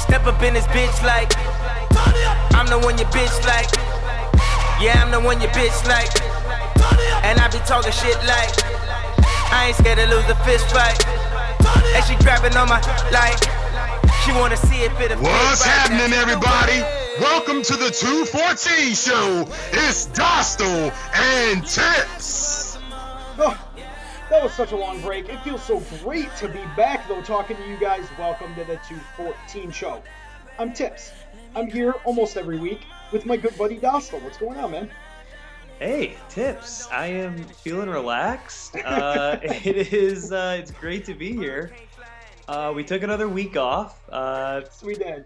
Step up in this bitch like, I'm the one your bitch like. Yeah, I'm the one your bitch like. And I be talking shit like, I ain't scared to lose a fist fight. And she grabbing on my like, she wanna see it fit a fit. What's happening, everybody? Welcome to the 214 show. It's Dostal and Tips. Oh, that was such a long break. It feels so great to be back, though, talking to you guys. Welcome to the 214 show. I'm Tips. I'm here almost every week with my good buddy Dostal. What's going on, man? Hey, Tips. I am feeling relaxed. It's great to be here. We took another week off. We did.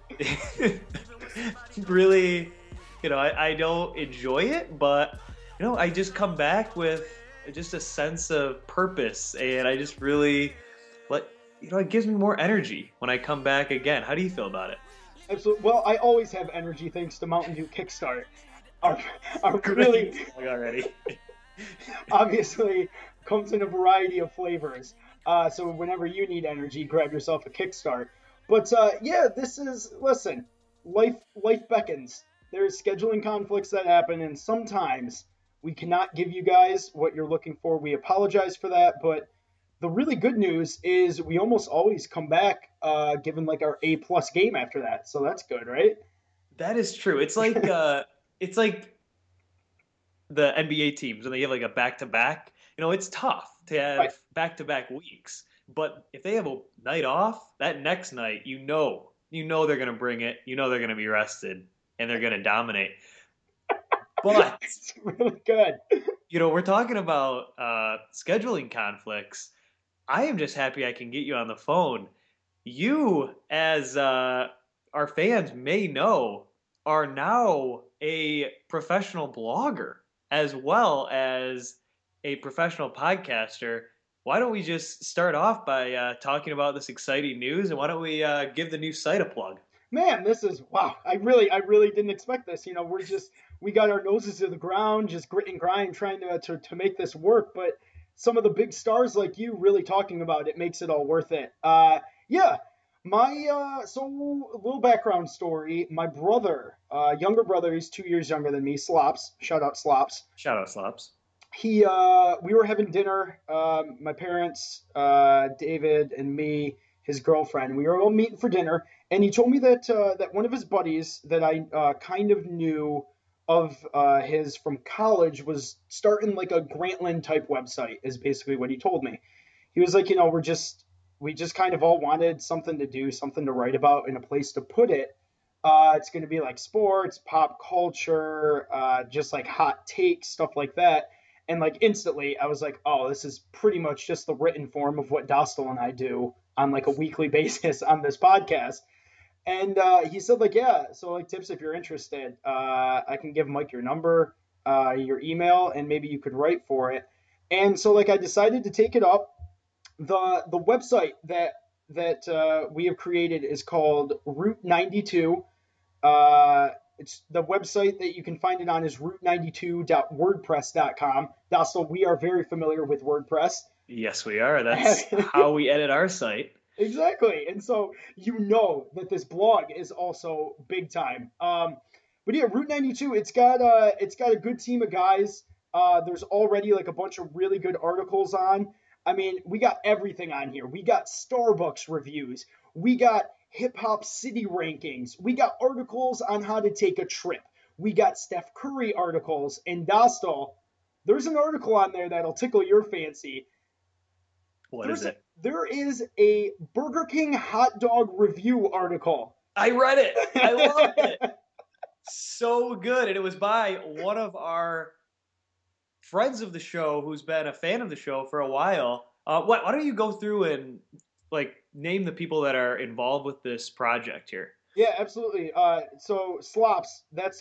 Really, I don't enjoy it, but, I just come back with just a sense of purpose, and I just really, it gives me more energy when I come back again. How do you feel about it? Absolutely. Well, I always have energy thanks to Mountain Dew Kickstart. Our really already. Obviously comes in a variety of flavors. So whenever you need energy, grab yourself a Kickstart. But listen, life beckons. There's scheduling conflicts that happen, and sometimes we cannot give you guys what you're looking for. We apologize for that, but the really good news is we almost always come back given our A+ game after that. So that's good, right? That is true. It's like the NBA teams when they have a back-to-back. It's tough to have back-to-back weeks. But if they have a night off, that next night, you know they're going to bring it. They're going to be rested, and they're going to dominate. But it's really good. We're talking about scheduling conflicts. I am just happy I can get you on the phone. You, as our fans may know, are now a professional blogger as well as a professional podcaster. Why don't we just start off by talking about this exciting news, and why don't we give the new site a plug? Man, this is wow! I really didn't expect this. We got our noses to the ground, just grit and grind, trying to make this work. But some of the big stars like you really talking about it makes it all worth it. So a little background story. My brother, younger brother, he's 2 years younger than me. Slops, shout out Slops. Shout out Slops. We were having dinner. My parents, David and me, his girlfriend. We were all meeting for dinner. And he told me that one of his buddies that I kind of knew of his from college was starting a Grantland type website, is basically what he told me. He was like, we just kind of all wanted something to do, something to write about, and a place to put it. It's going to be sports, pop culture, just hot takes, stuff like that. And instantly I was like, oh, this is pretty much just the written form of what Dostal and I do on a weekly basis on this podcast. And he said yeah, so Tips, if you're interested, I can give Mike your number, your email, and maybe you could write for it. And so I decided to take it up. The website that we have created is called Route 92. It's the website that you can find it on is route92.wordpress.com. Dostal, we are very familiar with WordPress. Yes, we are. That's how we edit our site. Exactly. And so that this blog is also big time. But yeah, Route 92, it's got a good team of guys. There's already a bunch of really good articles on. I mean, we got everything on here. We got Starbucks reviews. We got hip hop city rankings. We got articles on how to take a trip. We got Steph Curry articles. And Dostal, there's an article on there that'll tickle your fancy. What is it? There is a Burger King hot dog review article. I read it. I loved it. So good. And it was by one of our friends of the show who's been a fan of the show for a while. Why don't you go through and name the people that are involved with this project here? Yeah, absolutely. So Slops, that's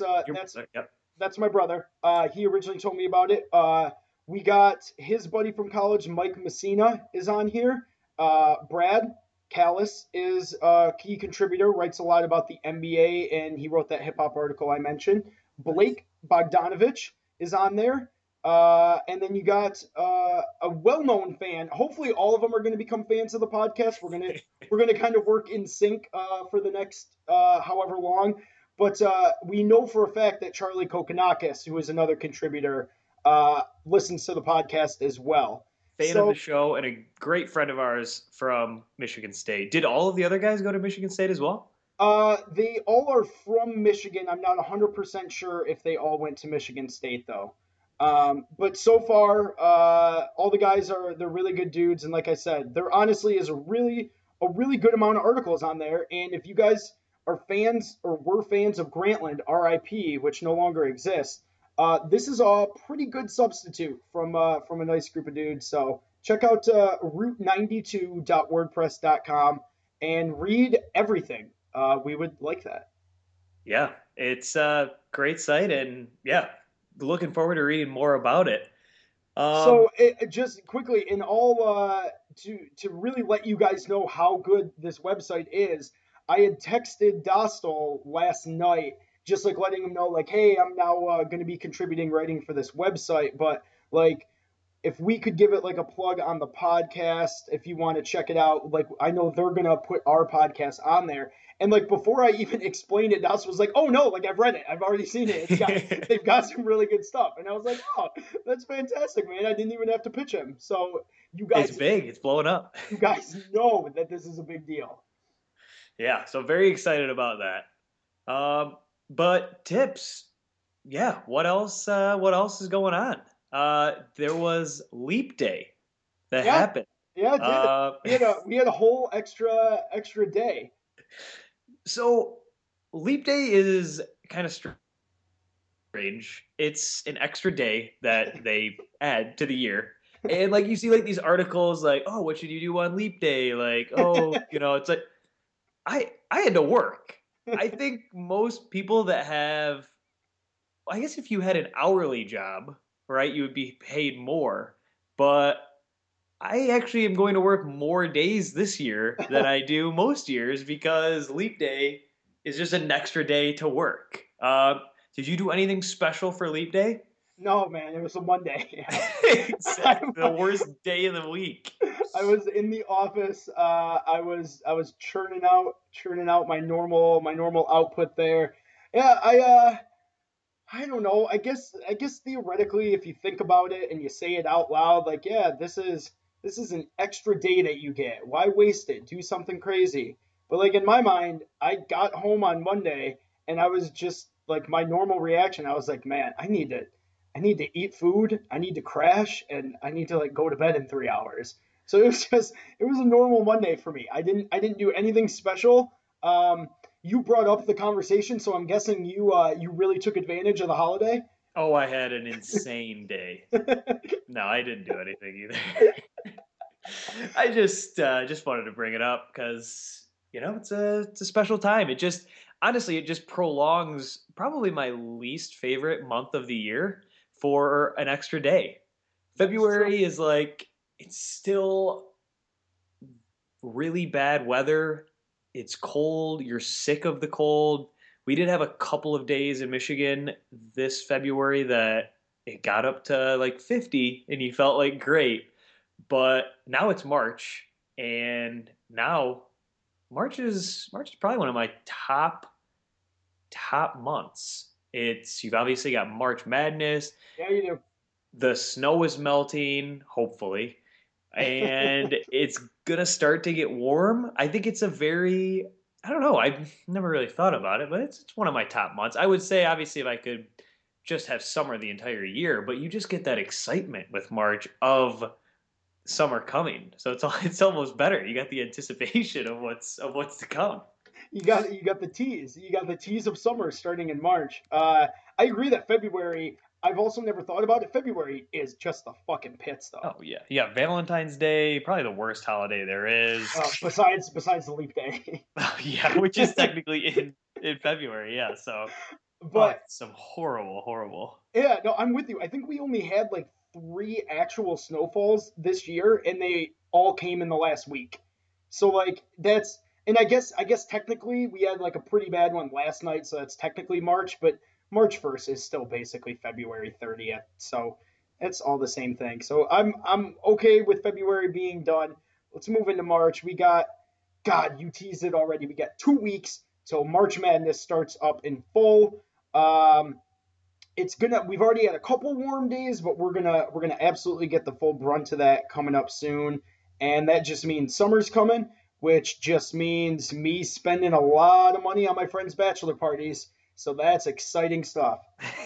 my brother. He originally told me about it. We got his buddy from college, Mike Messina, is on here. Brad Callis is a key contributor, writes a lot about the NBA, and he wrote that hip-hop article I mentioned. Blake Bogdanovich is on there. And then you got a well-known fan. Hopefully, all of them are going to become fans of the podcast. We're gonna kind of work in sync for the next however long. But we know for a fact that Charlie Kokonakis, who is another contributor, listens to the podcast as well. Fan of the show and a great friend of ours from Michigan State. Did all of the other guys go to Michigan State as well? They all are from Michigan. I'm not 100% sure if they all went to Michigan State though. But so far, all the guys they're really good dudes, and like I said, there honestly is a really good amount of articles on there. And if you guys are fans or were fans of Grantland, RIP, which no longer exists, this is a pretty good substitute from a nice group of dudes. So check out route92.wordpress.com and read everything. We would like that. Yeah, it's a great site, and yeah, looking forward to reading more about it. So just quickly, in all to really let you guys know how good this website is, I had texted Dostal last night, just like letting him know, like, hey, I'm now going to be contributing writing for this website, but like, if we could give it like a plug on the podcast, if you want to check it out, like I know they're going to put our podcast on there. And like before I even explained it, Dos was like, oh no, like I've read it. I've already seen it. They've got some really good stuff. And I was like, oh, that's fantastic, man. I didn't even have to pitch him. So you guys. It's big. It's blowing up. You guys know that this is a big deal. Yeah. So very excited about that. But tips. Yeah. What else is going on? There was Leap Day that happened. Yeah, it did. We had a whole extra day. So Leap Day is kind of strange. It's an extra day that they add to the year. And like you see like these articles like, oh, what should you do on Leap Day? Like, oh, it's like I had to work. I think most people that have, I guess if you had an hourly job, right, you would be paid more. But I actually am going to work more days this year than I do most years because Leap Day is just an extra day to work. Did you do anything special for Leap Day? No, man. It was a Monday. Exactly. The worst day of the week. I was in the office. I was churning out my normal output there. Yeah, I don't know. I guess theoretically, if you think about it and you say it out loud, like, yeah, this is an extra day that you get. Why waste it? Do something crazy. But like in my mind, I got home on Monday and I was just like my normal reaction. I was like, man, I need to eat food. I need to crash and I need to like go to bed in 3 hours. So it was a normal Monday for me. I didn't do anything special. You brought up the conversation, so I'm guessing you really took advantage of the holiday. Oh, I had an insane day. No, I didn't do anything either. I just wanted to bring it up because it's a special time. It just prolongs probably my least favorite month of the year for an extra day. February is like it's still really bad weather. It's cold. You're sick of the cold. We did have a couple of days in Michigan this February that it got up to like 50 and you felt like great. But now it's March, and now March is probably one of my top months. You've obviously got March Madness. Yeah, you do. The snow is melting, hopefully, and it's gonna start to get warm. I think it's I don't know. I've never really thought about it, but it's one of my top months. I would say, obviously, if I could just have summer the entire year, but you just get that excitement with March of summer coming. So it's almost better. You got the anticipation of what's to come. You got the tease. You got the tease of summer starting in March. I agree that February. I've also never thought about it. February is just the fucking pits, though. Oh yeah, yeah. Valentine's Day, probably the worst holiday there is. Besides the leap day. Yeah, which is technically in February. Yeah, so. But some horrible. Yeah, no, I'm with you. I think we only had like 3 actual snowfalls this year, and they all came in the last week. So like that's, and I guess technically we had like a pretty bad one last night, so that's technically March, but March 1st is still basically February 30th. So It's all the same thing. So I'm okay with February being done. Let's move into March. We got, God, you teased it already. We got 2 weeks till March Madness starts up in full. We've already had a couple warm days, but we're gonna absolutely get the full brunt of that coming up soon. And that just means summer's coming, which just means me spending a lot of money on my friends' bachelor parties. So that's exciting stuff.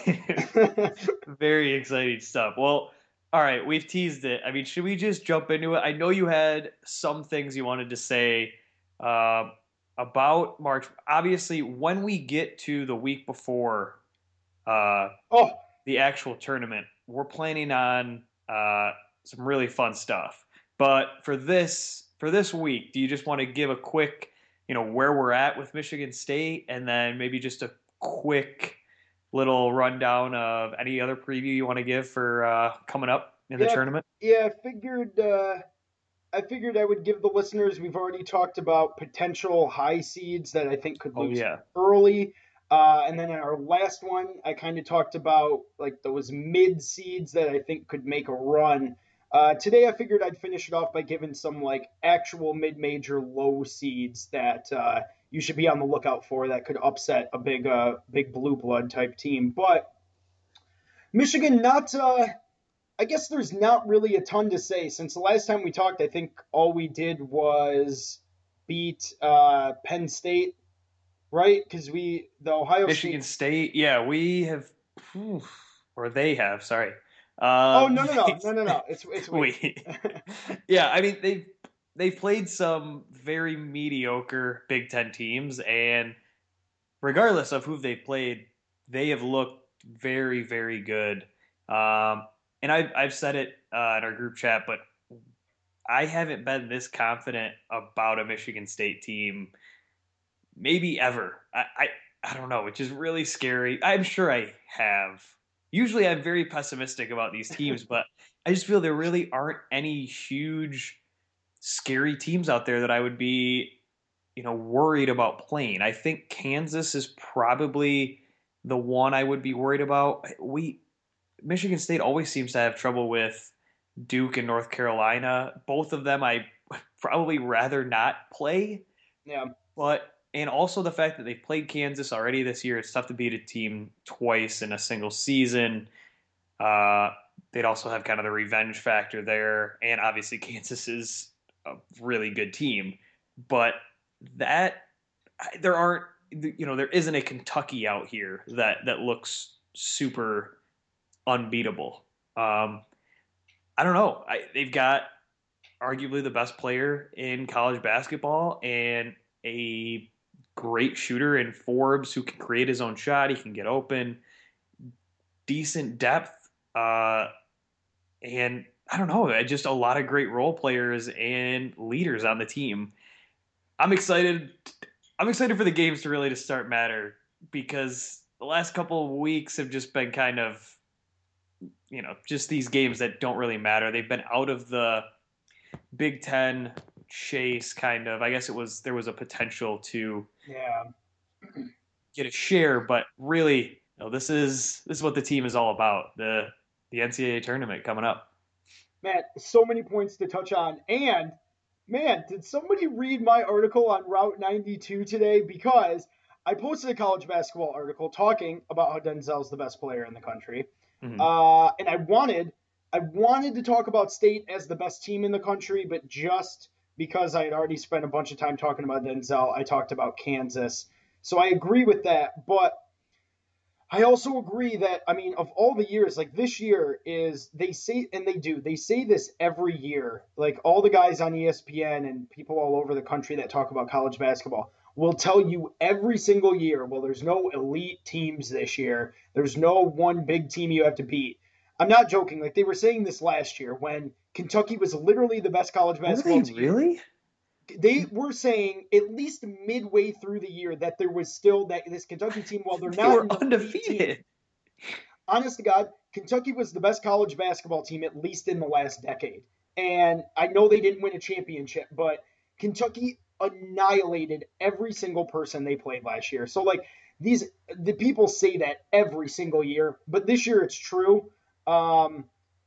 Very exciting stuff. Well, all right, we've teased it. I mean, should we just jump into it? I know you had some things you wanted to say uh, about March. Obviously, when we get to the week before uh, Oh, the actual tournament, we're planning on some really fun stuff. But for this week, do you just want to give a quick, where we're at with Michigan State, and then maybe just a quick little rundown of any other preview you want to give for coming up in the yeah, tournament? yeah. I figured I would give the listeners. We've already talked about potential high seeds that I think could Oh lose yeah, early. And then in our last one, I kind of talked about like those mid seeds that I think could make a run. Today, I figured I'd finish it off by giving some like actual mid-major low seeds that you should be on the lookout for that could upset a big blue blood type team. But Michigan, not. I guess there's not really a ton to say since the last time we talked. I think all we did was beat Penn State, right? Because the Ohio Michigan State. State. Yeah, we have, or they have. Sorry. Oh, Um, no, no, no, no, no, no. It's we. we, yeah, I mean they've played some very mediocre Big Ten teams, and regardless of who they've played, they have looked very, very good. And I've said it in our group chat, but I haven't been this confident about a Michigan State team maybe ever. I don't know, which is really scary. I'm sure I have. Usually I'm very pessimistic about these teams, but I just feel there really aren't any huge scary teams out there that I would be, worried about playing. I think Kansas is probably the one I would be worried about. Michigan State always seems to have trouble with Duke and North Carolina. Both of them I probably rather not play. Yeah. But and also the fact that they've played Kansas already this year, it's tough to beat a team twice in a single season. They'd also have kind of the revenge factor there, and obviously Kansas is a really good team. But that there aren't, there isn't a Kentucky out here that looks super unbeatable. I don't know. They've got arguably the best player in college basketball and a great shooter in Forbes who can create his own shot. He can get open, decent depth, and I don't know, just a lot of great role players and leaders on the team. I'm excited. I'm excited for the games to start matter because the last couple of weeks have just been kind of, just these games that don't really matter. They've been out of the Big Ten chase, kind of. I guess there was a potential to get a share, but really, this is what the team is all about. The NCAA tournament coming up. Man, so many points to touch on. And man, did somebody read my article on Route 92 today? Because I posted a college basketball article talking about how Denzel's the best player in the country. Mm-hmm. And I wanted to talk about State as the best team in the country, but just because I had already spent a bunch of time talking about Denzel, I talked about Kansas. So I agree with that, but I also agree that, I mean, of all the years, like this year is, they say this every year, like all the guys on ESPN and people all over the country that talk about college basketball will tell you every single year, well, there's no elite teams this year. There's no one big team you have to beat. I'm not joking. Like they were saying this last year when Kentucky was literally the best college basketball team. Really? They were saying at least midway through the year that there was still this Kentucky team, while they're not were undefeated. Honest to God, Kentucky was the best college basketball team, at least in the last decade. And I know they didn't win a championship, but Kentucky annihilated every single person they played last year. So like the people say that every single year, but this year it's true.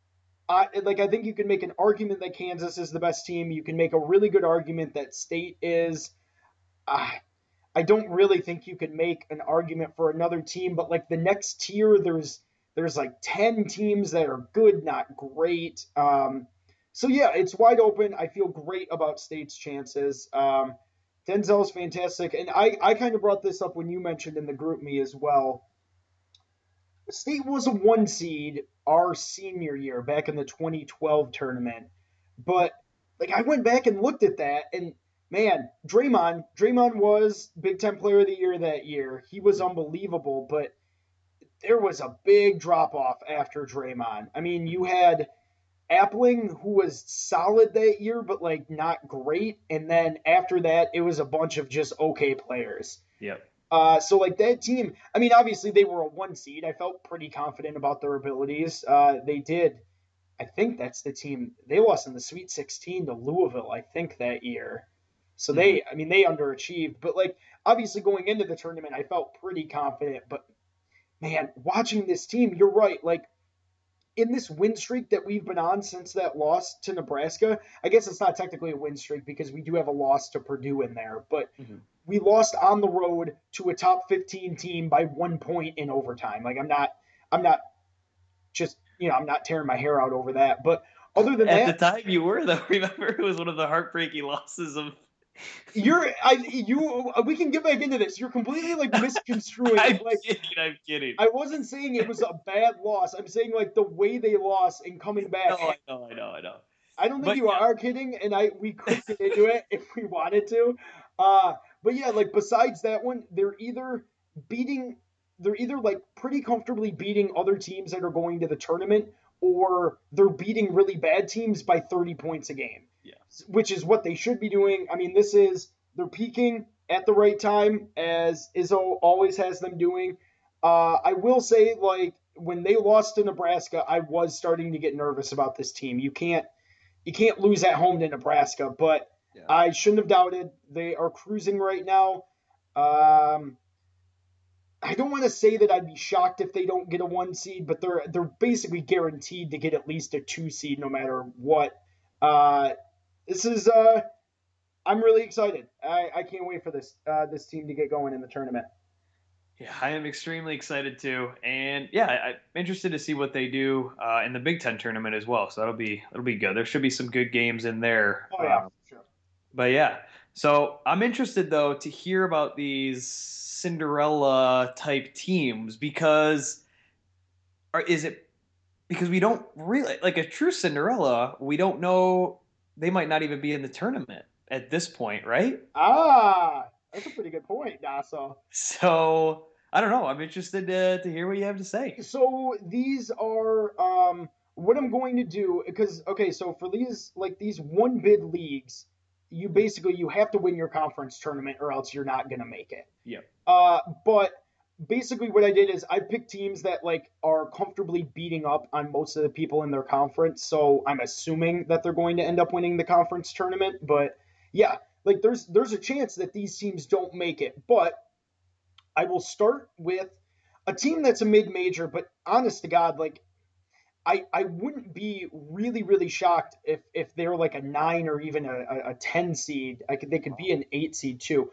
I think you can make an argument that Kansas is the best team. You can make a really good argument that State is. I don't really think you could make an argument for another team, but like the next tier, there's like 10 teams that are good, not great. So yeah, it's wide open. I feel great about State's chances. Denzel's fantastic, and I kind of brought this up when you mentioned in the group me as well. State was a 1 seed our senior year back in the 2012 tournament, but like I went back and looked at that, and man, Draymond was Big Ten Player of the Year that year. He was unbelievable, but there was a big drop off after Draymond. I mean, you had Appling, who was solid that year, but like not great, and then after that, it was a bunch of just okay players. Yep. So like that team, I mean, obviously they were a 1 seed. I felt pretty confident about their abilities. They did. I think that's the team. They lost in the Sweet 16 to Louisville, I think, that year. So they underachieved. But like, obviously going into the tournament, I felt pretty confident. But man, watching this team, you're right. Like in this win streak that we've been on since that loss to Nebraska, I guess it's not technically a win streak because we do have a loss to Purdue in there, but we lost on the road to a top 15 team by 1 point in overtime. Like I'm not just, I'm not tearing my hair out over that. But other than that, at the time you were though, remember it was one of the heartbreaking losses of. We can get back into this. You're completely like misconstruing. I'm kidding. I wasn't saying it was a bad loss. I'm saying like the way they lost and coming back. No, I know. I don't think are kidding, and we could get into it if we wanted to. But yeah, like besides that one, they're either like pretty comfortably beating other teams that are going to the tournament, or they're beating really bad teams by 30 points a game. Yeah. Which is what they should be doing. I mean, they're peaking at the right time, as Izzo always has them doing. I will say, like, when they lost to Nebraska, I was starting to get nervous about this team. You can't lose at home to Nebraska, but I shouldn't have doubted. They are cruising right now. I don't want to say that I'd be shocked if they don't get a 1 seed, but they're basically guaranteed to get at least a 2 seed no matter what. I'm really excited. I can't wait for this team to get going in the tournament. Yeah, I am extremely excited too, and I'm interested to see what they do in the Big Ten tournament as well. So that'll be good. There should be some good games in there. Oh yeah, sure. But yeah, so I'm interested though to hear about these Cinderella type teams because we don't really like a true Cinderella. We don't know. They might not even be in the tournament at this point, right? That's a pretty good point, Nassau. So I don't know. I'm interested to hear what you have to say. So these are what I'm going to do because so for these 1 bid leagues, you have to win your conference tournament or else you're not gonna make it. Yep. But basically what I did is I picked teams that like are comfortably beating up on most of the people in their conference. So I'm assuming that they're going to end up winning the conference tournament. But yeah, like there's a chance that these teams don't make it. But I will start with a team that's a mid-major, but honest to God, like I wouldn't be really, really shocked if they're like a 9 or even a 10 seed. They could be an 8 seed too.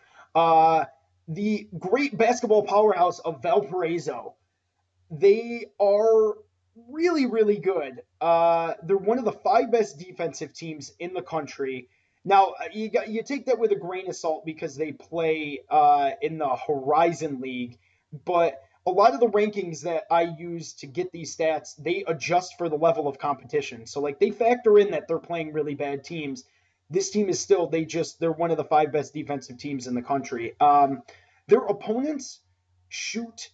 The great basketball powerhouse of Valparaiso. They are really, really good. They're one of the 5 best defensive teams in the country. Now, you take that with a grain of salt because they play in the Horizon League, but a lot of the rankings that I use to get these stats, they adjust for the level of competition. So like they factor in that they're playing really bad teams. This team is still, they're one of the 5 best defensive teams in the country. Their opponents shoot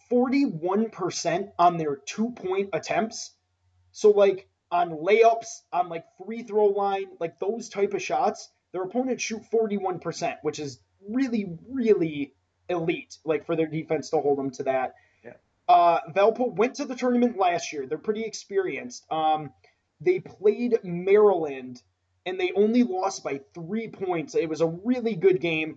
41% on their 2-point attempts. So like on layups, on like free throw line, like those type of shots, their opponents shoot 41%, which is really, really elite, like for their defense to hold them to that. Yeah. Valpo went to the tournament last year. They're pretty experienced. They played Maryland and they only lost by 3 points. It was a really good game.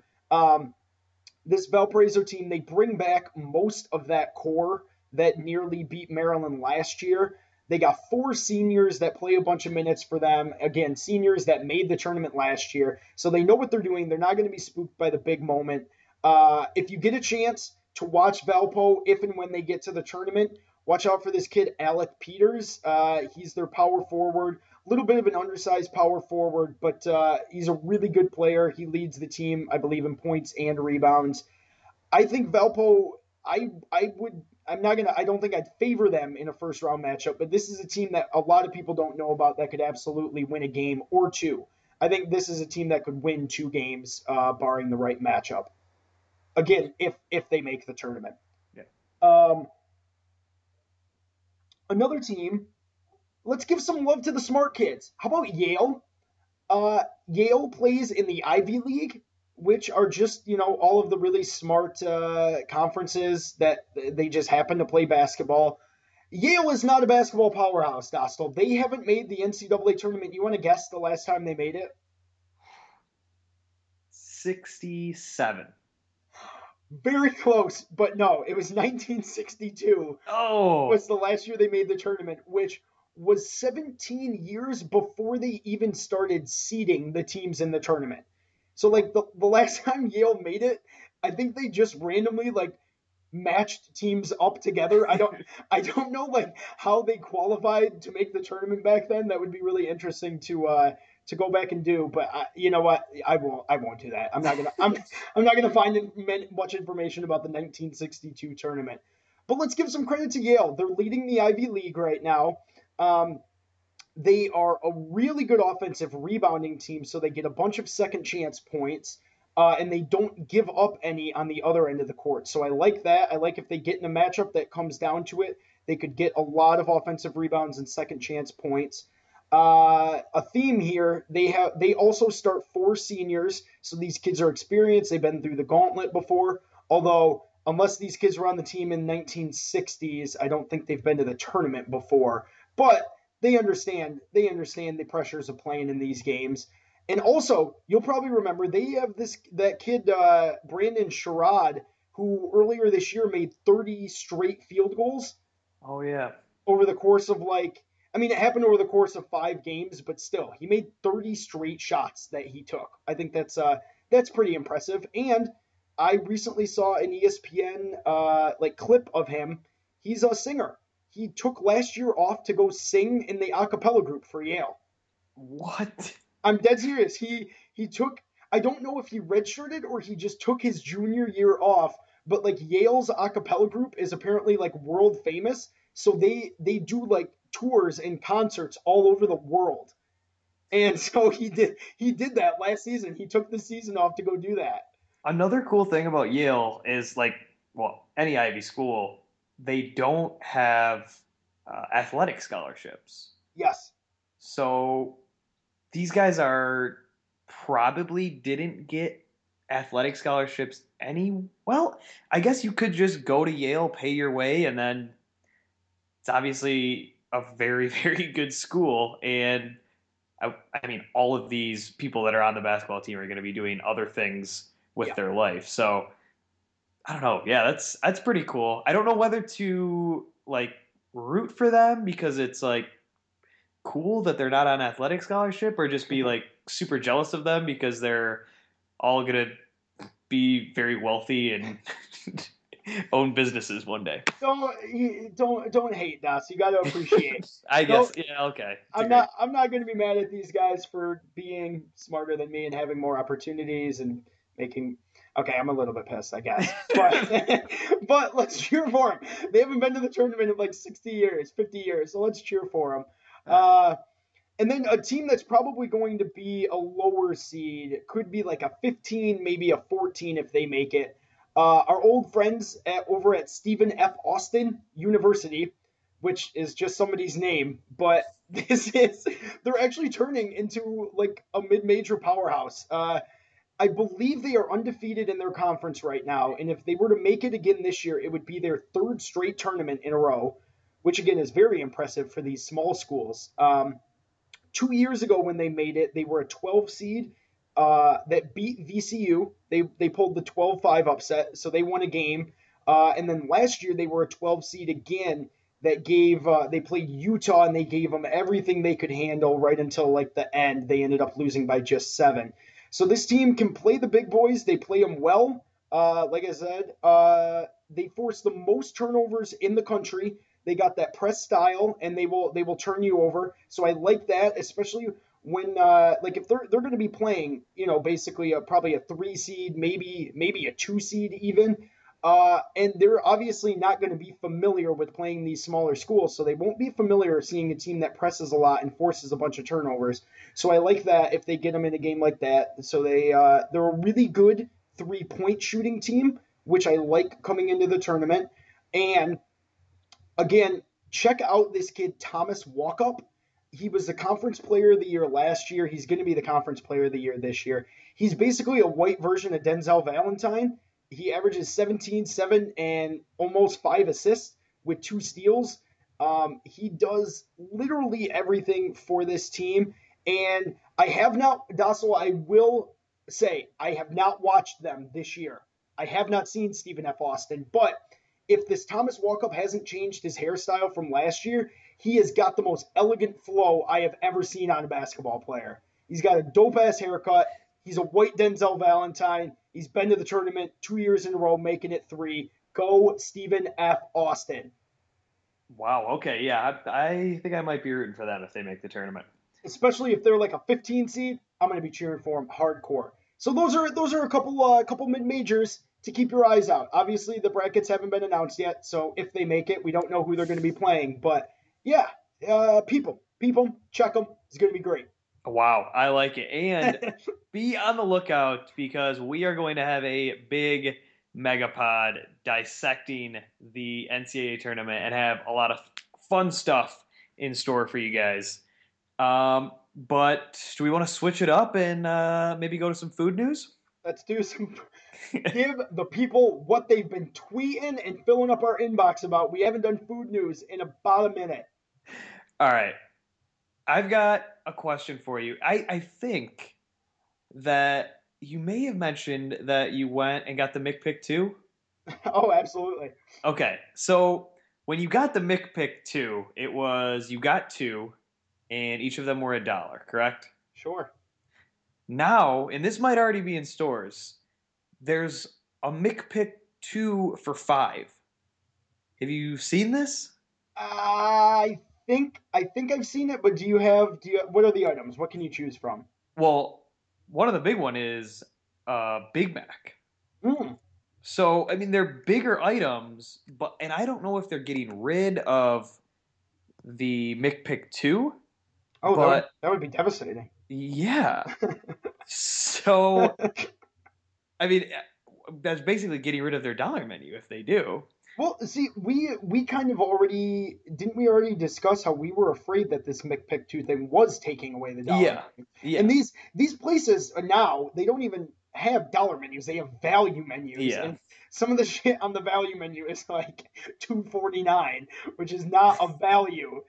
This Valparaiso team, they bring back most of that core that nearly beat Maryland last year. They got 4 seniors that play a bunch of minutes for them. Again, seniors that made the tournament last year. So they know what they're doing. They're not going to be spooked by the big moment. If you get a chance to watch Valpo, if and when they get to the tournament, watch out for this kid, Alec Peters. He's their power forward. A little bit of an undersized power forward, but he's a really good player. He leads the team, I believe, in points and rebounds. I think Valpo, I don't think I'd favor them in a first round matchup, but this is a team that a lot of people don't know about that could absolutely win a game or 2. I think this is a team that could win 2 games, barring the right matchup. Again, if they make the tournament. Yeah. Another team, let's give some love to the smart kids. How about Yale? Yale plays in the Ivy League, which are just, all of the really smart conferences that they just happen to play basketball. Yale is not a basketball powerhouse, Dostal. They haven't made the NCAA tournament. You want to guess the last time they made it? 67. Very close, but no, it was 1962. Oh. Was the last year they made the tournament, which was 17 years before they even started seeding the teams in the tournament. So, the last time Yale made it, I think they just randomly, matched teams up together. I don't know, how they qualified to make the tournament back then. That would be really interesting to go back and do. But you know what? I won't do that. I'm not gonna find much information about the 1962 tournament. But let's give some credit to Yale. They're leading the Ivy League right now. They are a really good offensive rebounding team, so they get a bunch of second chance points, and they don't give up any on the other end of the court. So I like that. I like if they get in a matchup that comes down to it, they could get a lot of offensive rebounds and second chance points. A theme here, they also start 4 seniors, so these kids are experienced. They've been through the gauntlet before, although unless these kids were on the team in 1960s, I don't think they've been to the tournament before. But they understand the pressures of playing in these games. And also, you'll probably remember they have that kid Brandon Sherrod, who earlier this year made 30 straight field goals. Oh yeah. Over the course of it happened over the course of 5 games, but still, he made 30 straight shots that he took. I think that's pretty impressive. And I recently saw an ESPN clip of him. He's a singer. He took last year off to go sing in the a cappella group for Yale. What? I'm dead serious. He took, I don't know if he redshirted or he just took his junior year off, but Yale's a cappella group is apparently world famous. So they do tours and concerts all over the world. And so he did that last season. He took the season off to go do that. Another cool thing about Yale is any Ivy school, they don't have athletic scholarships. Yes. So these guys probably didn't get athletic scholarships I guess you could just go to Yale, pay your way, and then it's obviously a very, very good school. And all of these people that are on the basketball team are going to be doing other things with their life. So I don't know. Yeah, that's pretty cool. I don't know whether to root for them because it's cool that they're not on athletic scholarship, or just be super jealous of them because they're all gonna be very wealthy and own businesses one day. Don't hate, Das. You got to appreciate. I guess. Yeah. Okay. I'm not going to be mad at these guys for being smarter than me and having more opportunities and making. Okay, I'm a little bit pissed, I guess. But let's cheer for them. They haven't been to the tournament in 60 years, 50 years, so let's cheer for them. And then a team that's probably going to be a lower seed, could be a 15, maybe a 14 if they make it. Our old friends over at Stephen F. Austin University, which is just somebody's name, but they're actually turning into a mid-major powerhouse. I believe they are undefeated in their conference right now, and if they were to make it again this year, it would be their 3rd straight tournament in a row, which again is very impressive for these small schools. 2 years ago when they made it, they were a 12 seed that beat VCU. They pulled the 12-5 upset, so they won a game. And then last year they were a 12 seed again. that gave they played Utah and they gave them everything they could handle right until like the end. They ended up losing by just 7. So this team can play the big boys. They play them well. Like I said, they force the most turnovers in the country. They got that press style, and they will turn you over. So I like that, especially when like if they're going to be playing, basically probably a 3 seed, maybe a 2 seed even. And they're obviously not going to be familiar with playing these smaller schools, so they won't be familiar seeing a team that presses a lot and forces a bunch of turnovers. So I like that if they get them in a game like that. So they're a really good 3-point shooting team, which I like coming into the tournament. And again, check out this kid Thomas Walkup. He was the conference player of the year last year. He's going to be the conference player of the year this year. He's basically a white version of Denzel Valentine. He averages 17, 7, and almost 5 assists with 2 steals. He does literally everything for this team. And I will say, I have not watched them this year. I have not seen Stephen F. Austin. But if this Thomas Walkup hasn't changed his hairstyle from last year, he has got the most elegant flow I have ever seen on a basketball player. He's got a dope-ass haircut. He's a white Denzel Valentine. He's been to the tournament 2 years in a row, making it 3. Go Stephen F. Austin. Wow. Okay. Yeah. I think I might be rooting for them if they make the tournament. Especially if they're like a 15 seed, I'm going to be cheering for them hardcore. So those are a couple mid majors to keep your eyes out. Obviously, the brackets haven't been announced yet, so if they make it, we don't know who they're going to be playing. But yeah, peep them, check them. It's going to be great. Wow, I like it. And be on the lookout because we are going to have a big megapod dissecting the NCAA tournament and have a lot of fun stuff in store for you guys. But do we want to switch it up and maybe go to some food news? Let's do some. Give the people what they've been tweeting and filling up our inbox about. We haven't done food news in about a minute. All right. I've got a question for you. I think that you may have mentioned that you went and got the McPick 2. Oh, absolutely. Okay. So when you got the McPick 2, it was you got 2, and each of them were $1, correct? Sure. Now, and this might already be in stores, there's a McPick 2 for $5. Have you seen this? I think I've seen it, but what are the items? What can you choose from? Well, one of the big one is Big Mac. So, I mean, they're bigger items, and I don't know if they're getting rid of the McPick 2. Oh, that would be devastating. Yeah. So, I mean, that's basically getting rid of their dollar menu if they do. Well, see, we kind of didn't we already discuss how we were afraid that this McPick 2 thing was taking away the dollar menu? Yeah. And these places now, they don't even have dollar menus. They have value menus. Yeah. And some of the shit on the value menu is like $2.49, which is not a value.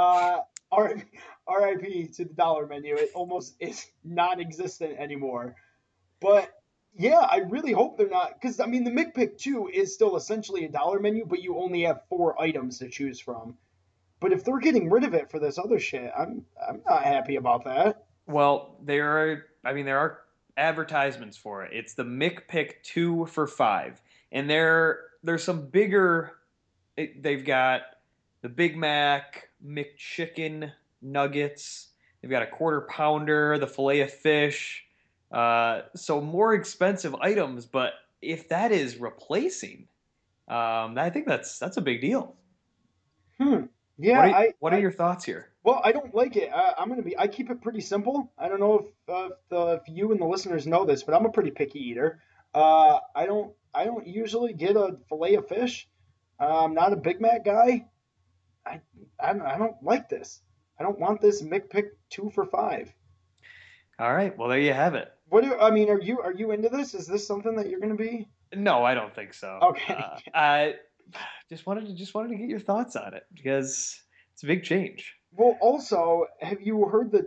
RIP to the dollar menu. It almost is non-existent anymore. But yeah, I really hope they're not, because I mean the McPick 2 is still essentially a dollar menu, but you only have 4 items to choose from. But if they're getting rid of it for this other shit, I'm not happy about that. Well, there are advertisements for it. It's the McPick 2 for $5, and there's some bigger. They've got the Big Mac, McChicken nuggets. They've got a quarter pounder, the filet of fish. So more expensive items, but if that is replacing, I think that's a big deal. Yeah. What are your thoughts here? Well, I don't like it. I keep it pretty simple. I don't know if you and the listeners know this, but I'm a pretty picky eater. I don't usually get a filet of fish. I'm not a Big Mac guy. I don't like this. I don't want this McPick 2 for $5. All right. Well, there you have it. Are you into this? Is this something that you're going to be? No, I don't think so. Okay. I just wanted to get your thoughts on it because it's a big change. Well, also, have you heard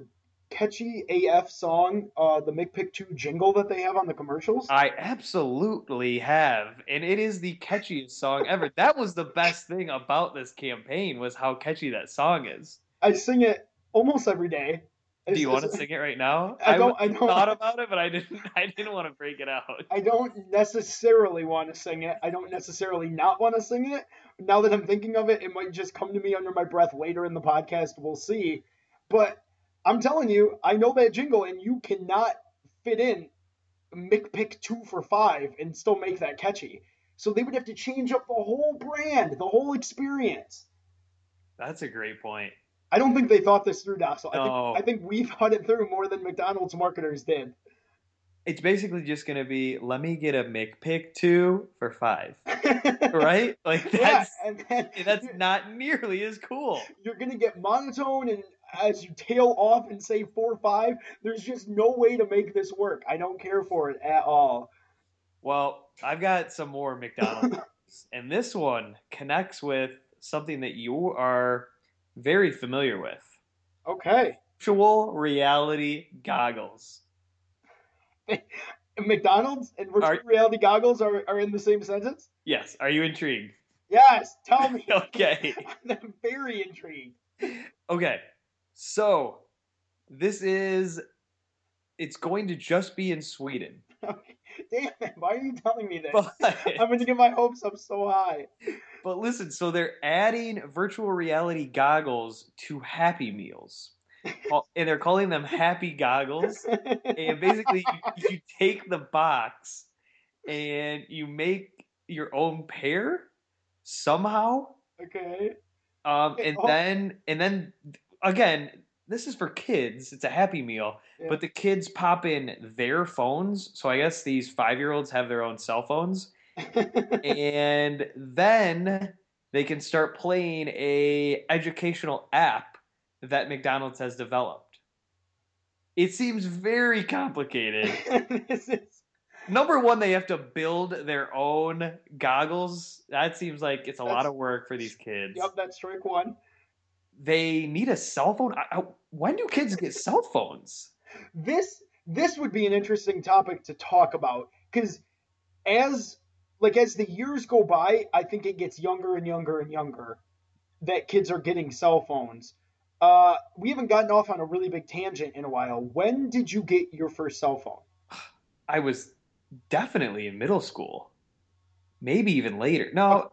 catchy AF song, the McPick 2 jingle that they have on the commercials? I absolutely have, and it is the catchiest song ever. That was the best thing about this campaign was how catchy that song is. I sing it almost every day. Do you want to sing it right now? I don't. thought about it, but I didn't. I didn't want to break it out. I don't necessarily want to sing it. I don't necessarily not want to sing it. Now that I'm thinking of it, it might just come to me under my breath later in the podcast. We'll see. But I'm telling you, I know that jingle, and you cannot fit in McPick 2 for $5 and still make that catchy. So they would have to change up the whole brand, the whole experience. That's a great point. I don't think they thought this through, Dasso. No. I think we thought it through more than McDonald's marketers did. It's basically just going to be, let me get a McPick 2 for $5. Right? Like, that's not nearly as cool. You're going to get monotone, and as you tail off and say 4-5, there's just no way to make this work. I don't care for it at all. Well, I've got some more McDonald's. And this one connects with something that you are very familiar with. Okay. Virtual reality goggles. McDonald's and virtual reality goggles are in the same sentence? Yes. Are you intrigued? Yes. Tell me. Okay. I'm very intrigued. Okay. So, it's going to just be in Sweden. Okay. Damn it. Why are you telling me this? But, I'm going to get my hopes up so high. But listen, so they're adding virtual reality goggles to Happy Meals. And they're calling them Happy Goggles. And basically, you take the box and you make your own pair somehow. Okay. And then again, this is for kids. It's a Happy Meal, yeah. But the kids pop in their phones. So I guess these 5-year-olds have their own cell phones. And then they can start playing a educational app that McDonald's has developed. It seems very complicated. Number one, they have to build their own goggles. That seems like it's a lot of work for these kids. Yep, that's strike one. They need a cell phone. When do kids get cell phones? This would be an interesting topic to talk about, because as the years go by, I think it gets younger and younger and younger that kids are getting cell phones. We haven't gotten off on a really big tangent in a while. When did you get your first cell phone? I was definitely in middle school. Maybe even later.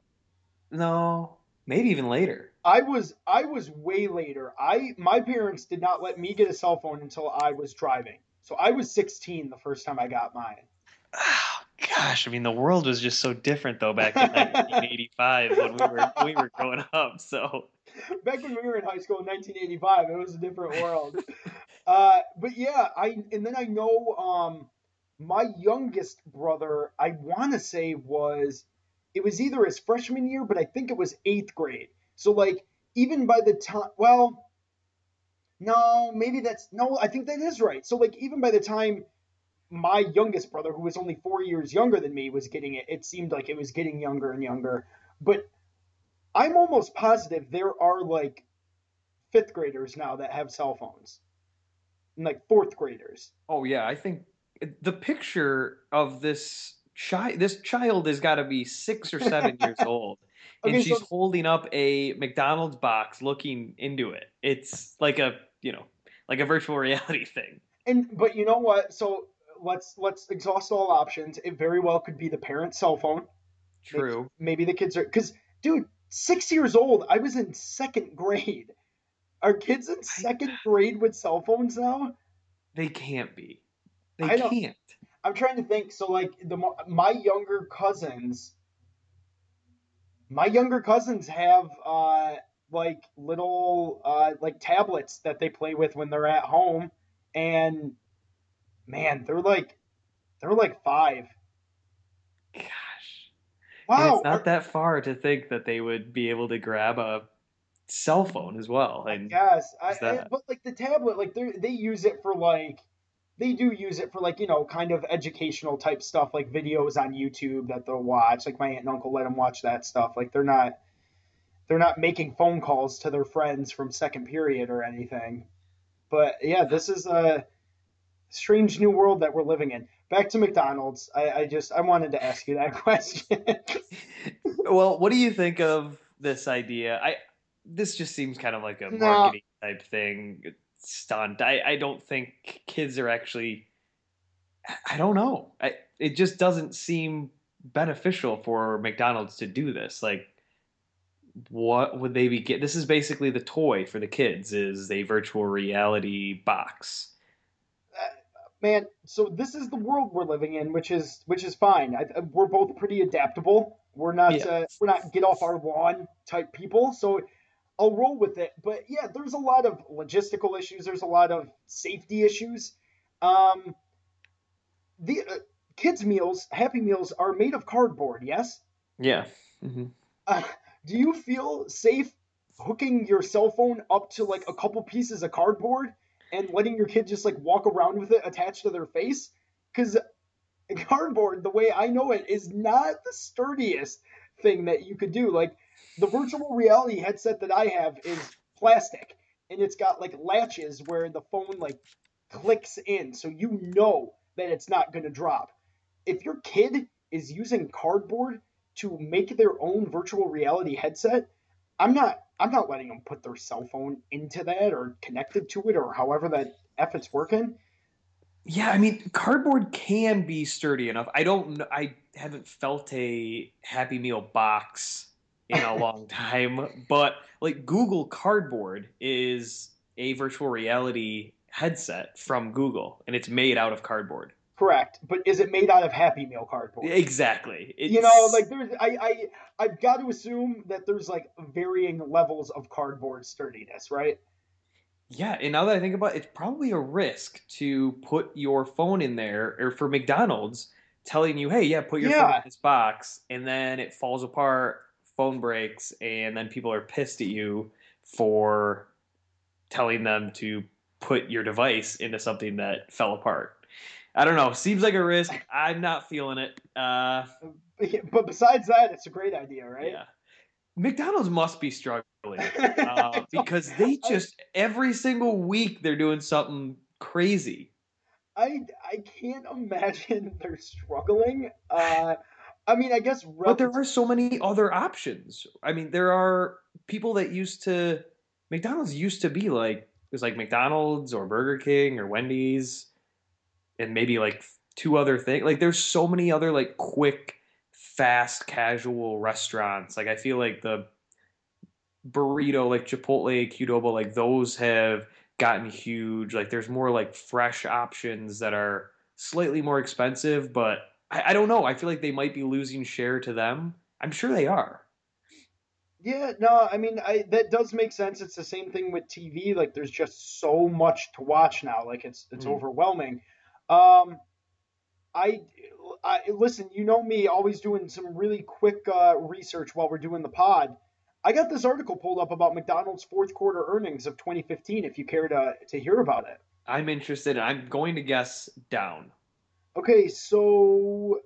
No, maybe even later. I was way later. My parents did not let me get a cell phone until I was driving. So I was 16 the first time I got mine. Oh, gosh, I mean, the world was just so different though back in 1985 when we were growing up. So back when we were in high school in 1985, it was a different world. But yeah, I know my youngest brother, I want to say it was either his freshman year, but I think it was 8th grade. So like even by the time, well, no, I think that is right. So like even by the time my youngest brother, who was only 4 years younger than me, was getting it, it seemed like it was getting younger and younger. But I'm almost positive there are like 5th graders now that have cell phones, and like 4th graders. Oh yeah, I think the picture of this child has got to be 6 or 7 years old, and okay, she's holding up a McDonald's box, looking into it. It's like a virtual reality thing. But you know what? So let's exhaust all options. It very well could be the parent's cell phone. True. Maybe the kids are, because dude, 6 years old. I was in 2nd grade. Are kids in 2nd grade with cell phones now? They can't be. They can't. I'm trying to think. So like my younger cousins have like little like tablets that they play with when they're at home, and man, they're like 5. Gosh. Wow. And it's not that far to think that they would be able to grab a cell phone as well. And yes, but like the tablet, like they use it for like, they do use it for like, kind of educational type stuff, like videos on YouTube that they'll watch. Like my aunt and uncle let them watch that stuff. Like they're not making phone calls to their friends from second period or anything. But yeah, this is a strange new world that we're living in. Back to McDonald's. I wanted to ask you that question. Well, what do you think of this idea? This just seems kind of like a No, marketing type thing stunt. I don't think kids are actually. I don't know. It just doesn't seem beneficial for McDonald's to do this. Like, what would they be get? This is basically the toy for the kids is a virtual reality box. man. So this is the world we're living in, which is fine. We're both pretty adaptable. Yeah. We're not get off our lawn type people. So I'll roll with it. But yeah, there's a lot of logistical issues. There's a lot of safety issues. Um, the kids' meals, Happy Meals, are made of cardboard. Yes. Yeah. Hmm. Uh, do you feel safe hooking your cell phone up to like a couple pieces of cardboard and letting your kid just like walk around with it attached to their face? Because cardboard, the way I know it, is not the sturdiest thing that you could do. Like the virtual reality headset that I have is plastic and it's got like latches where the phone like clicks in so you know that it's not going to drop. If your kid is using cardboard to make their own virtual reality headset, I'm not letting them put their cell phone into that or connected to it or however that F it's working. Yeah, I mean, cardboard can be sturdy enough. I don't know. I haven't felt a Happy Meal box in a long time, but like Google Cardboard is a virtual reality headset from Google, and it's made out of cardboard. Correct, but is it made out of Happy Meal cardboard? Exactly. Like I've got to assume that there's like varying levels of cardboard sturdiness, right? Yeah, and now that I think about it, it's probably a risk to put your phone in there, or for McDonald's telling you, hey, yeah, put your phone in Yeah, this box, and then it falls apart, phone breaks, and then people are pissed at you for telling them to put your device into something that fell apart. I don't know. Seems like a risk. I'm not feeling it. but besides that, it's a great idea, right? Yeah. McDonald's must be struggling because they I, just every single week they're doing something crazy. I can't imagine they're struggling. I mean, I guess But there relative. are so many other options. I mean, there are people that used to McDonald's used to be like it was like McDonald's or Burger King or Wendy's and maybe like two other things. Like there's so many other like quick, fast, casual restaurants. Like I feel like the burrito, like Chipotle, Qdoba, like those have gotten huge. Like there's more like fresh options that are slightly more expensive, but I don't know. I feel like they might be losing share to them. I'm sure they are. Yeah, no, I mean, that does make sense. It's the same thing with TV. Like, there's just so much to watch now. Like, it's Mm. overwhelming. Um, I, I listen. You know me, always doing some really quick research while we're doing the pod. I got this article pulled up about McDonald's fourth quarter earnings of 2015. If you care to hear about it. I'm interested. I'm going to guess down. Okay, so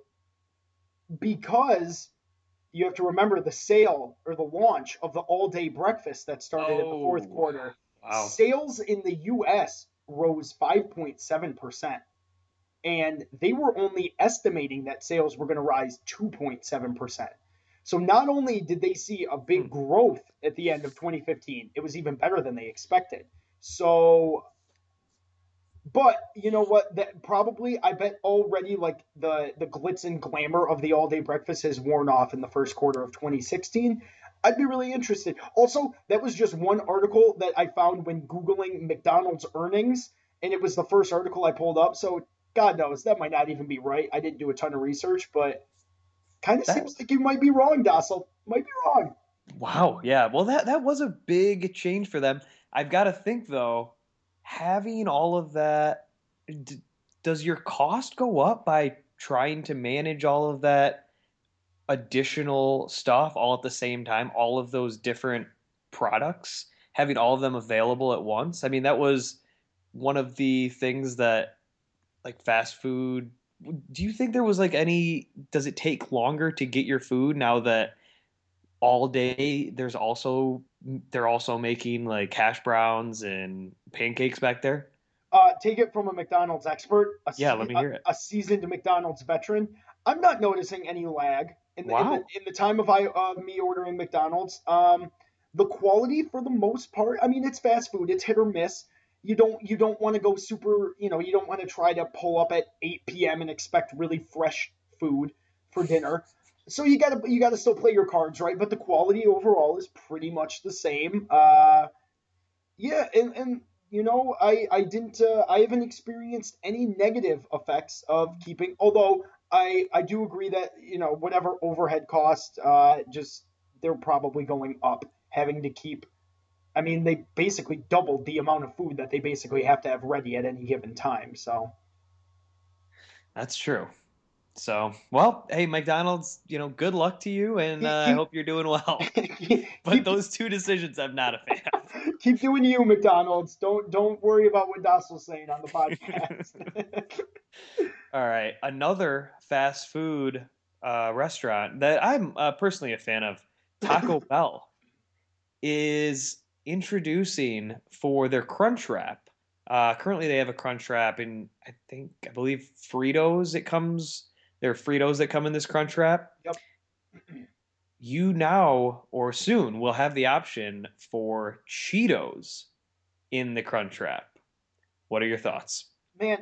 because you have to remember the sale or the launch of the all day breakfast that started at the fourth Oh, quarter, wow. sales in the US rose 5.7%. And they were only estimating that sales were going to rise 2.7%. So not only did they see a Hmm. big growth at the end of 2015, it was even better than they expected. So but you know what? That probably I bet already like the glitz and glamour of the all day breakfast has worn off in the first quarter of 2016. I'd be really interested. Also, that was just one article that I found when googling McDonald's earnings, and it was the first article I pulled up. So God knows that might not even be right. I didn't do a ton of research, but kind of That seems like you might be wrong, Dossel. Might be wrong. wow, yeah. Well, that was a big change for them. I've got to think though, having all of that, d does your cost go up by trying to manage all of that additional stuff all at the same time, all of those different products, having all of them available at once? I mean, that was one of the things that like fast food. Do you think there was like any, does it take longer to get your food now that all day they're also making like hash browns and pancakes back there? Take it from a McDonald's expert, Yeah, let me hear it. a seasoned McDonald's veteran. I'm not noticing any lag Wow. in the time of me ordering McDonald's. The quality for the most part, I mean, it's fast food. It's hit or miss. You don't want to go super. You don't want to try to pull up at 8 p.m. and expect really fresh food for dinner. So you gotta still play your cards right. But the quality overall is pretty much the same. Yeah, and I haven't experienced any negative effects of keeping. Although I do agree that whatever overhead costs, just they're probably going up, having to keep. I mean, they basically doubled the amount of food that they basically have to have ready at any given time. So That's true. So, well, hey, McDonald's, good luck to you, and keep I keep hope you're doing well. But keep, those two decisions I'm not a fan keep doing you, McDonald's. Don't worry about what Dostal's saying on the podcast. All right, another fast food restaurant that I'm personally a fan of, Taco Bell, is introducing for their Crunch Wrap. Currently, they have a Crunch Wrap, and I believe Fritos. There are Fritos that come in this Crunch Wrap. Yep. You now or soon will have the option for Cheetos in the Crunch Wrap. What are your thoughts? Man,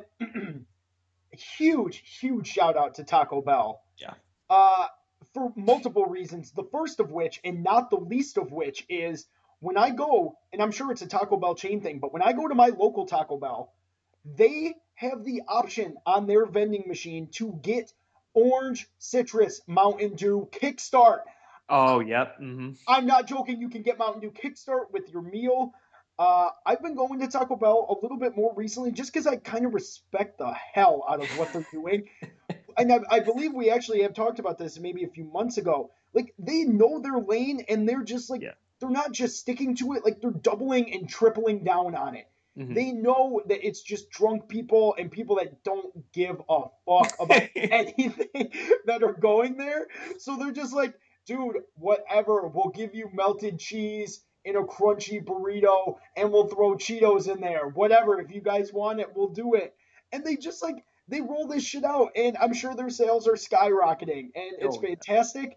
huge shout out to Taco Bell. Yeah. Uh, for multiple reasons. The first of which, and not the least of which, is when I go, and I'm sure it's a Taco Bell chain thing, but when I go to my local Taco Bell, they have the option on their vending machine to get orange, citrus, Mountain Dew Kickstart. Oh, yep. Mm-hmm. I'm not joking. You can get Mountain Dew Kickstart with your meal. I've been going to Taco Bell a little bit more recently just because I kind of respect the hell out of what they're doing. And I believe we actually have talked about this maybe a few months ago. Like, they know their lane and they're just like, Yeah. they're not just sticking to it, like, they're doubling and tripling down on it. Mm-hmm. They know that it's just drunk people and people that don't give a fuck about anything that are going there. So they're just like, dude, whatever, we'll give you melted cheese in a crunchy burrito and we'll throw Cheetos in there. Whatever, if you guys want it, we'll do it. And they just like, they roll this shit out, and I'm sure their sales are skyrocketing, and it's fantastic.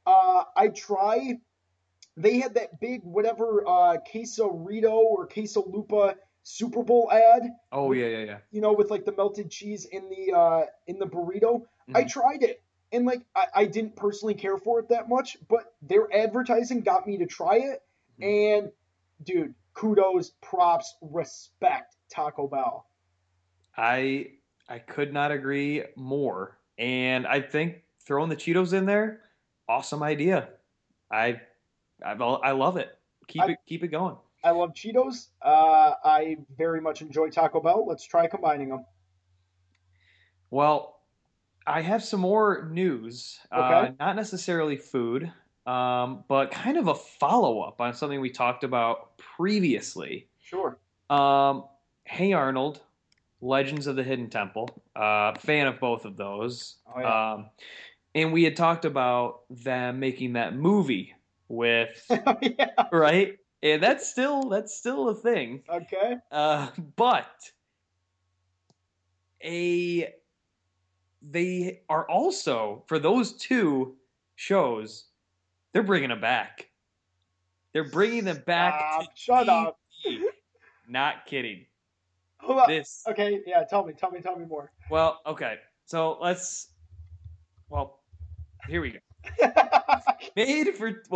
They had that big whatever quesarito or quesalupa Super Bowl ad. Oh, with, yeah. With like the melted cheese in the burrito. Mm-hmm. I tried it, and like I didn't personally care for it that much, but their advertising got me to try it, and dude, kudos, props, respect, Taco Bell. I could not agree more. And I think throwing the Cheetos in there, awesome idea. I love it. Keep it going. I love Cheetos. I very much enjoy Taco Bell. Let's try combining them. Well, I have some more news. Okay. Not necessarily food, but kind of a follow-up on something we talked about previously. Sure. Hey Arnold, Legends of the Hidden Temple. Fan of both of those. Oh, yeah. And we had talked about them making that movie with Yeah. right, and that's still a thing. Okay. But they are also, for those two shows, they're bringing them back. They're bringing them back. Shut up. Not kidding. Hold on. This. Okay. Yeah. Tell me more. Well, okay. So here we go. Made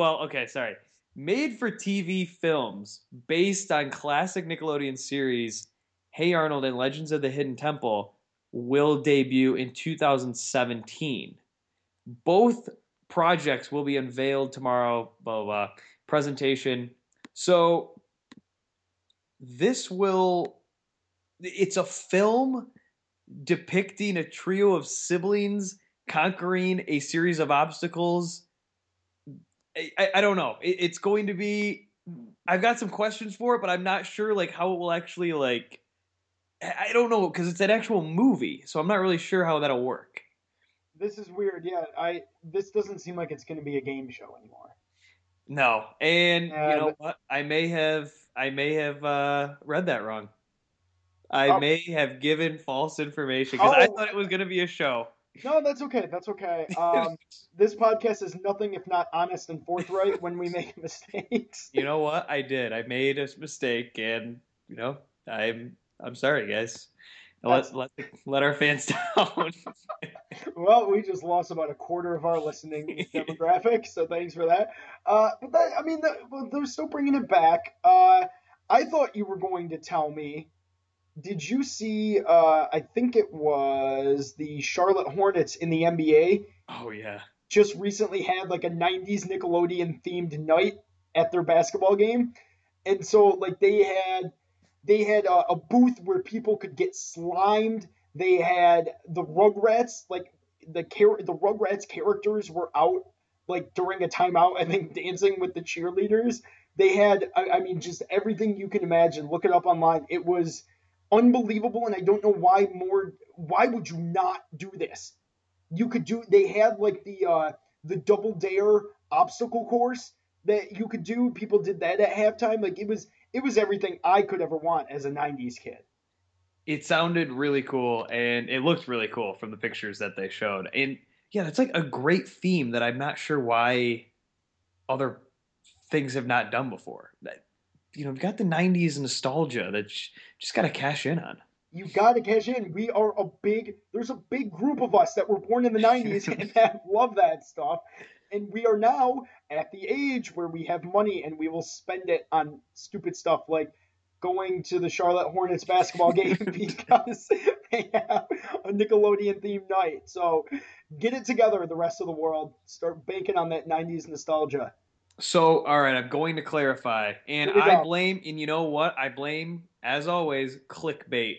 for TV films based on classic Nickelodeon series Hey Arnold and Legends of the Hidden Temple will debut in 2017. Both projects will be unveiled tomorrow, blah, blah, blah. Presentation. So it's a film depicting a trio of siblings conquering a series of obstacles. I don't know. It's going to be. I've got some questions for it, but I'm not sure like how it will actually like. I don't know because it's an actual movie, so I'm not really sure how that'll work. This is weird. Yeah, this doesn't seem like it's going to be a game show anymore. No, and you Yeah, know what? I may have read that wrong. I oh, may have given false information because I oh, thought it was going to be a show. no, that's okay. That's okay. This podcast is nothing if not honest and forthright when we make mistakes. You know what? I did. I made a mistake, and you know, I'm sorry, guys. That's Let our fans down. Well, we just lost about a quarter of our listening demographic, so thanks for that. But that, I mean, well, they're still bringing it back. I thought you were going to tell me. Did you see? I think it was the Charlotte Hornets in the NBA Oh yeah. just recently had like a '90s Nickelodeon themed night at their basketball game, and so like they had a booth where people could get slimed. They had the Rugrats, like the Rugrats characters were out like during a timeout, I think, dancing with the cheerleaders. They had, I mean, just everything you can imagine. Look it up online. It was unbelievable, and I don't know why more. Why would you not do this? You could do. They had like the Double Dare obstacle course that you could do. People did that at halftime. Like it was everything I could ever want as a '90s kid. It sounded really cool, and it looked really cool from the pictures that they showed. And yeah, it's like a great theme that I'm not sure why other things have not done before. That you've got the '90s nostalgia that just got to cash in on. You got to cash in. There's a big group of us that were born in the '90s and that love that stuff. And we are now at the age where we have money and we will spend it on stupid stuff like going to the Charlotte Hornets basketball game because they have a Nickelodeon themed night. So get it together, the rest of the world. Start banking on that '90s nostalgia. So, all right, I'm going to clarify, and Here we I go. blame, and you know what? I blame, as always, clickbait.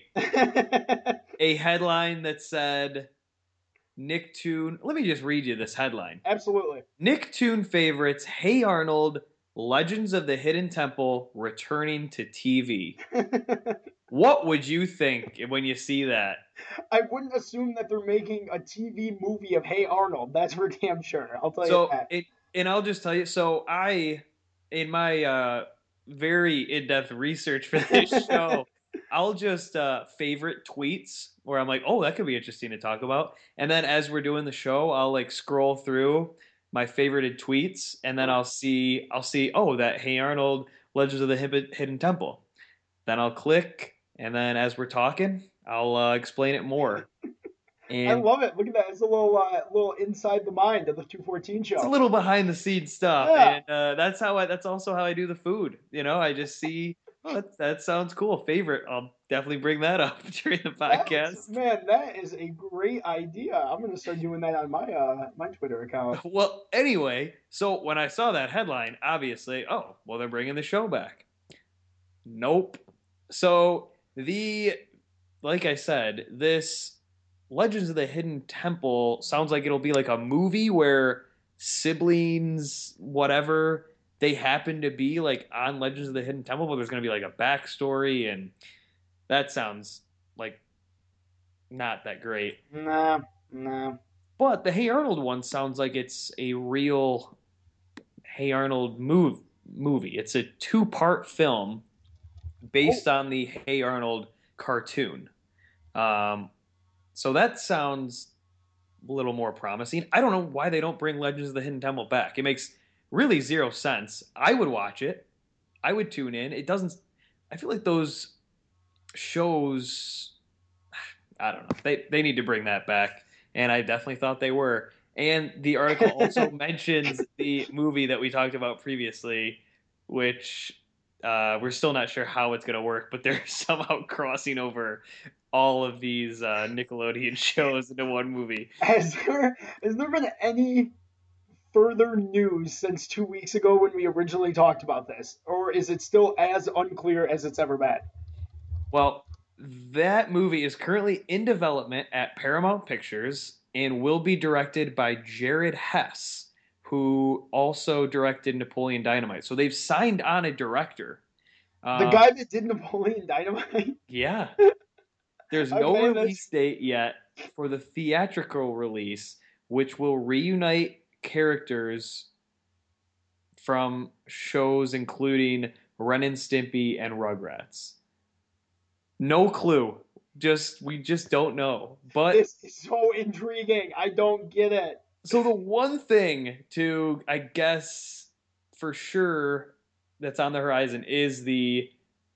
A headline that said Nicktoon. Let me just read you this headline. Absolutely. Nicktoon favorites Hey Arnold, Legends of the Hidden Temple returning to TV. What would you think when you see that? I wouldn't assume that they're making a TV movie of Hey Arnold. That's for damn sure. I'll tell you So that. it, and I'll just tell you. So in my very in-depth research for this show, I'll just favorite tweets where I'm like, oh, that could be interesting to talk about. And then as we're doing the show, I'll like scroll through my favorited tweets, and then I'll see, oh, that Hey Arnold, Legends of the Hidden Temple. Then I'll click, and then as we're talking, I'll explain it more. I And love it. Look at that. It's a little inside the mind of the 214 it's a show. little behind the scenes stuff, Yeah. and that's also how I do the food. I just see, oh, that sounds cool. Favorite, I'll definitely bring that up during the podcast. That is a great idea. I'm gonna start doing that on my Twitter account. Well, anyway, so when I saw that headline, obviously, oh, well, they're bringing the show back. Nope. So like I said, this Legends of the Hidden Temple sounds like it'll be like a movie where siblings, whatever, they happen to be like on Legends of the Hidden Temple, but there's going to be like a backstory, and that sounds like not that great. Nah, nah. But the Hey Arnold one sounds like it's a real Hey Arnold movie. It's a two-part film Oh, based on the Hey Arnold cartoon. Um, so that sounds a little more promising. I don't know why they don't bring Legends of the Hidden Temple back. It makes really zero sense. I would watch it. I would tune in. It doesn't. I feel like those shows. I don't know. They need to bring that back, and I definitely thought they were. And the article also mentions the movie that we talked about previously, which we're still not sure how it's going to work, but they're somehow crossing over all of these Nickelodeon shows into one movie. has there been any further news since 2 weeks ago when we originally talked about this, or is it still as unclear as it's ever been? Well, that movie is currently in development at Paramount Pictures and will be directed by Jared Hess, who also directed Napoleon Dynamite. So they've signed on a director. The Uh, guy that did Napoleon Dynamite. yeah, there's no Okay, that's release date yet for the theatrical release, which will reunite characters from shows including Ren and Stimpy and Rugrats. No clue. We just don't know. But This is so intriguing. I don't get it. so the one thing to, I guess, for sure that's on the horizon is the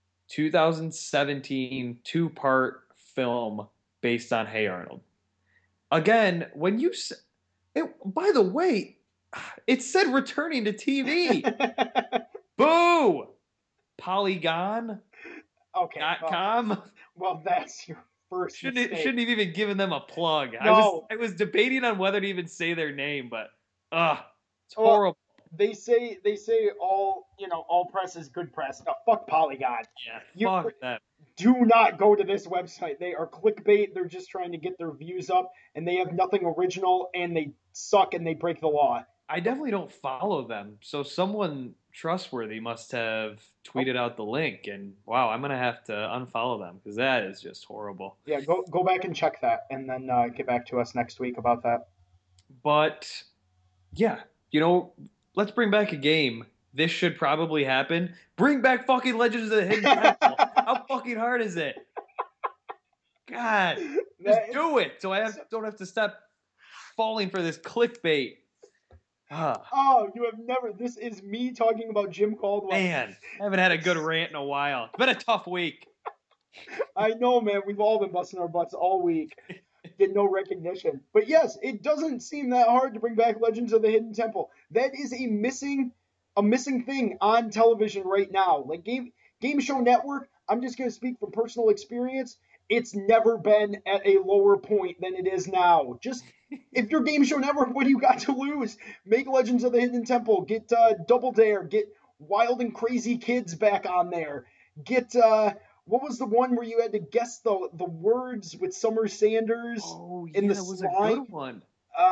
2017 two-part film based on Hey Arnold. Again, when you by the way, it said returning to TV. Boo! Polygon.com. Okay. Well, that's your first mistake. Shouldn't have even given them a plug. No. I was debating on whether to even say their name, but it's horrible. They say all press is good press. No, fuck Polygon. Yeah, fuck that. Do not go to this website. They are clickbait. They're just trying to get their views up, and they have nothing original, and they suck, and they break the law. I definitely don't follow them, so someone trustworthy must have tweeted out the link, and wow, I'm gonna have to unfollow them because that is just horrible. Yeah, go back and check that, and then get back to us next week about that. But yeah, let's bring back a game. This should probably happen. Bring back fucking Legends of the Hidden Temple. How fucking hard is it? God, just do it so I don't have to stop falling for this clickbait. Oh, you have never. This is me talking about Jim Caldwell. Man, I haven't had a good rant in a while. It's been a tough week. I know, man. We've all been busting our butts all week. Get no recognition. But yes, it doesn't seem that hard to bring back Legends of the Hidden Temple. That is a missing thing on television right now. Like Game Show Network, I'm just going to speak from personal experience. It's never been at a lower point than it is now. Just, if you're Game Show Network, what do you got to lose? Make Legends of the Hidden Temple. Get Double Dare. Get Wild and Crazy Kids back on there. Get, what was the one where you had to guess the words with Summer Sanders in the that was slime? a good one.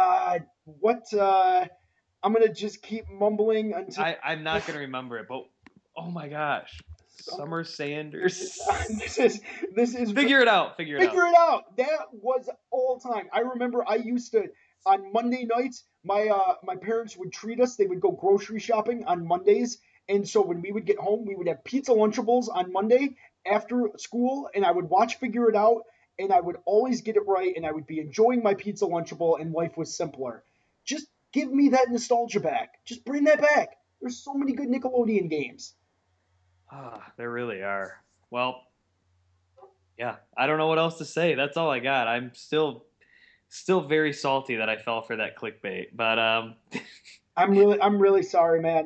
I'm going to just keep mumbling until... I'm not going to remember it, but oh my gosh. Summer Sanders. This is Figure it out. Figure it out. That was all time. I remember I used to, on Monday nights, my parents would treat us. They would go grocery shopping on Mondays. And so when we would get home, we would have pizza Lunchables on Monday after school. And I would watch Figure It Out. And I would always get it right. And I would be enjoying my pizza Lunchable. And life was simpler. Just give me that nostalgia back. Just bring that back. There's so many good Nickelodeon games. There really are. Well, yeah, I don't know what else to say. That's all I got. I'm still very salty that I fell for that clickbait. But I'm really sorry, man.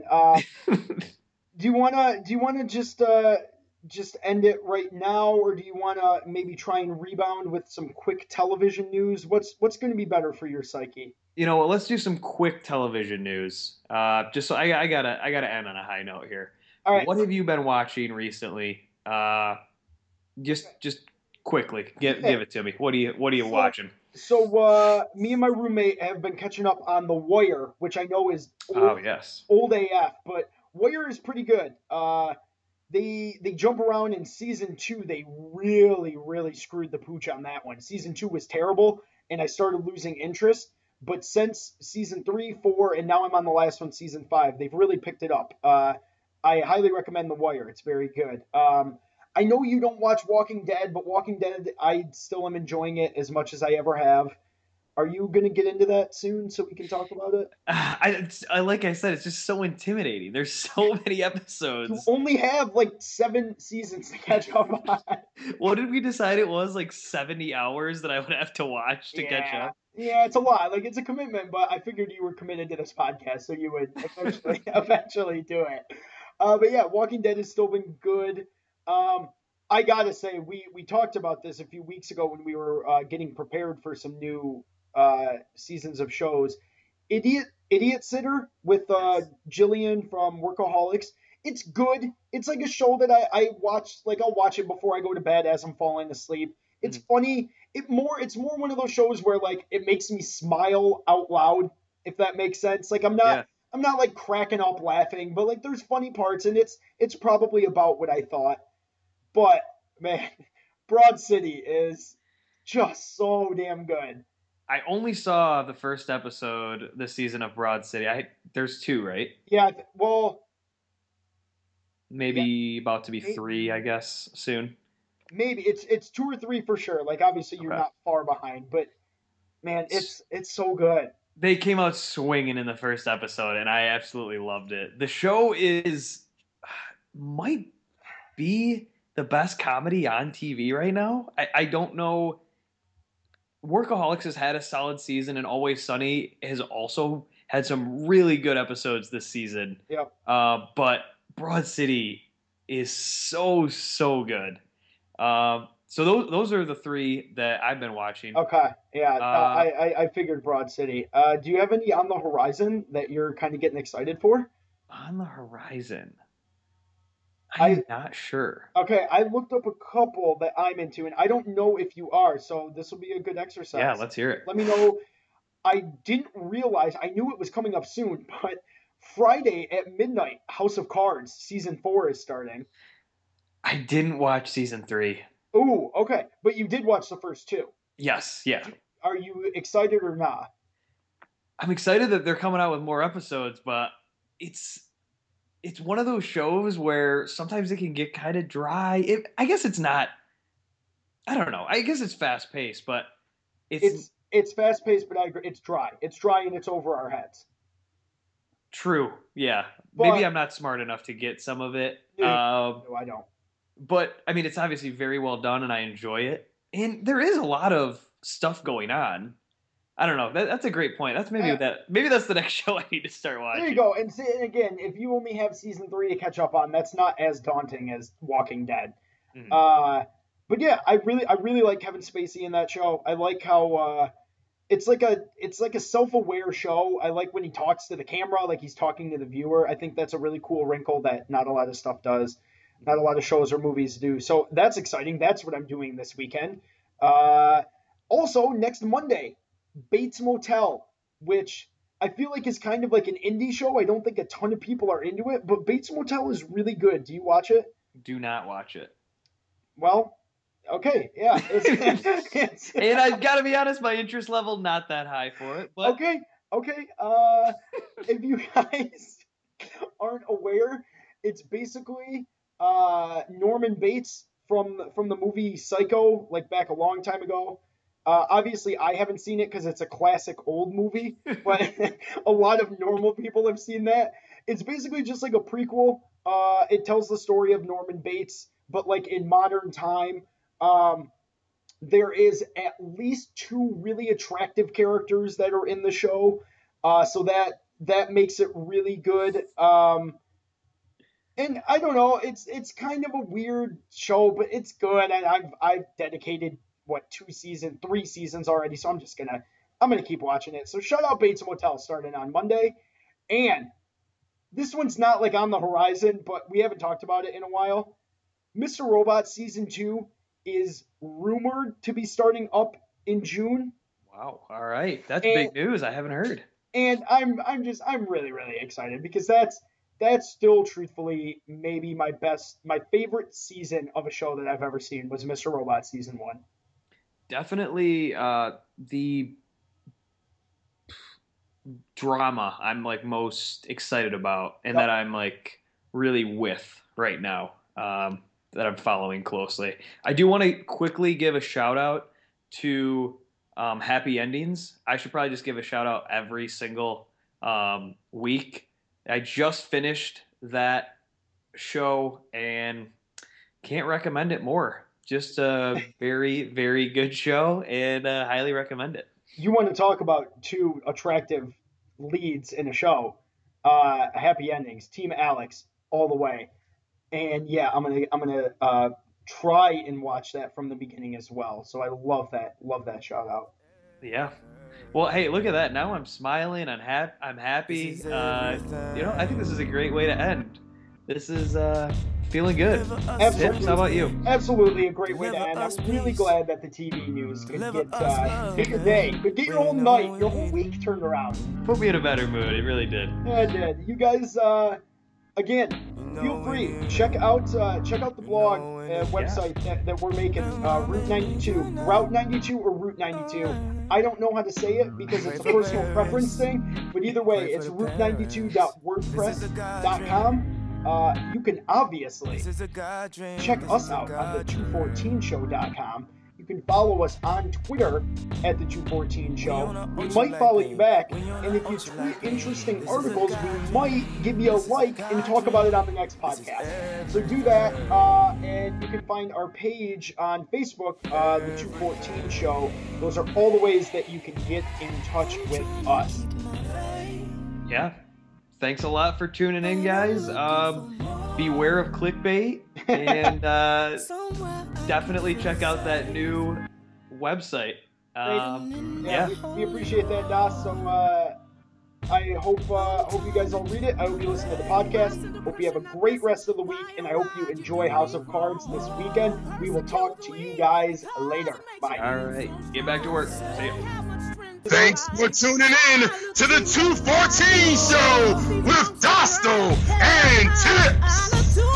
Do you wanna just end it right now, or do you wanna maybe try and rebound with some quick television news? What's going to be better for your psyche? Let's do some quick television news. Just so I gotta end on a high note here. All right. What have you been watching recently? Just quickly, give it to me. What are you watching? So me and my roommate have been catching up on The Wire, which I know is old AF, but Wire is pretty good. They jump around in season 2. They really screwed the pooch on that one. Season 2 was terrible, and I started losing interest. But since season 3, 4, and now I'm on the last one, season 5, they've really picked it up. I highly recommend The Wire. It's very good. I know you don't watch Walking Dead, but Walking Dead, I still am enjoying it as much as I ever have. Are you going to get into that soon so we can talk about it? I like I said, it's just so intimidating. There's so many episodes. You only have like 7 seasons to catch up on. What did we decide it was? Like 70 hours that I would have to watch to catch up? Yeah, it's a lot. Like, it's a commitment, but I figured you were committed to this podcast, so you would eventually do it. But yeah, Walking Dead has still been good. I gotta say, we talked about this a few weeks ago when we were getting prepared for some new seasons of shows. Idiot Sitter with Jillian from Workaholics. It's good. It's like a show that I watch. Like, I'll watch it before I go to bed as I'm falling asleep. It's funny. It's more one of those shows where like it makes me smile out loud, if that makes sense. Like I'm not like cracking up laughing, but like there's funny parts, and it's probably about what I thought. But man, Broad City is just so damn good. I only saw the first episode this season of Broad City. There's 2, right? Yeah, well, Maybe about to be 3, I guess, soon. maybe it's 2 or 3 for sure. Like obviously you're Okay. not far behind, but man, it's so good. They came out swinging in the first episode, and I absolutely loved it. The show might be the best comedy on TV right now. I don't know. Workaholics has had a solid season, and Always Sunny has also had some really good episodes this season. Yep. But Broad City is so good. So those are the 3 that I've been watching. Okay. Yeah. I figured Broad City. Do you have any on the horizon that you're kind of getting excited for? On the horizon, I'm not sure. Okay, I looked up a couple that I'm into, and I don't know if you are, so this will be a good exercise. Yeah, let's hear it. Let me know. I didn't realize, I knew it was coming up soon, but Friday at midnight, House of Cards season 4 is starting. I didn't watch season 3. Ooh, okay, but you did watch the first 2. Yes, yeah. Are you excited or not? I'm excited that they're coming out with more episodes, but it's one of those shows where sometimes it can get kind of dry. I guess it's not. I don't know. I guess it's fast paced, but it's fast paced, but I agree. It's dry. It's dry and it's over our heads. True. Yeah. But, maybe I'm not smart enough to get some of it. No, I don't. But I mean, it's obviously very well done, and I enjoy it. And there is a lot of stuff going on. I don't know. That's a great point. That's maybe that's the next show I need to start watching. There you go. And again, if you only have season 3 to catch up on, that's not as daunting as Walking Dead. Mm-hmm. But yeah, I really like Kevin Spacey in that show. I like how it's like a self-aware show. I like when he talks to the camera, like he's talking to the viewer. I think that's a really cool wrinkle that not a lot of stuff does. Not a lot of shows or movies do. So that's exciting. That's what I'm doing this weekend. Also, next Monday, Bates Motel, which I feel like is kind of like an indie show. I don't think a ton of people are into it, but Bates Motel is really good. Do you watch it? Do not watch it. Well, okay, yeah. And I've got to be honest, my interest level not that high for it. But... Okay. If you guys aren't aware, it's basically Norman Bates from the movie Psycho, like back a long time ago. Obviously, I haven't seen it because it's a classic old movie, but a lot of normal people have seen that. It's basically just like a prequel. It tells the story of Norman Bates, but like in modern time. There is at least 2 really attractive characters that are in the show, so that makes it really good. And I don't know, it's kind of a weird show, but it's good. And I've dedicated 3 seasons already, so I'm gonna keep watching it. So shout out Bates Motel starting on Monday, and this one's not like on the horizon, but we haven't talked about it in a while. Mr. Robot season 2 is rumored to be starting up in June. Wow! All right, that's big news. I haven't heard. And I'm really excited because that's still truthfully maybe my favorite season of a show that I've ever seen was Mr. Robot season 1. Definitely the drama I'm like most excited about, and that I'm like really with right now, that I'm following closely. I do want to quickly give a shout out to Happy Endings. I should probably just give a shout out every single week. I just finished that show and can't recommend it more. Just a very, very good show, and highly recommend it. You want to talk about 2 attractive leads in a show? Happy Endings, Team Alex, all the way. And yeah, I'm gonna try and watch that from the beginning as well. So I love that shout out. Yeah. Well, hey, look at that. Now I'm smiling. I'm happy. I think this is a great way to end. This is feeling good. Absolutely. Tips, how about you? Absolutely a great way to end. I'm really glad that the TV news could get your day, could get your whole night, your whole week turned around. Put me in a better mood. It really did. Yeah, it did. You guys, again, feel free, check out the blog website that we're making, Route 92, Route 92 or Route 92. I don't know how to say it because it's a personal preference thing, but either way, it's route92.wordpress.com. You can obviously check us out on the 214show.com. You can follow us on Twitter at the 214 Show. We might follow you back, and if you tweet interesting articles, we might give you a like and talk about it on the next podcast. So do that, and you can find our page on Facebook, the 214 Show. Those are all the ways that you can get in touch with us. Yeah. Thanks a lot for tuning in, guys. Beware of clickbait, and definitely check out that new website. We appreciate that, Das. So I hope you guys all read it. I hope you listen to the podcast. Hope you have a great rest of the week, and I hope you enjoy House of Cards this weekend. We will talk to you guys later. Bye. All right, get back to work. See you. Thanks for tuning in to the 214 Show with Dostal and Tips.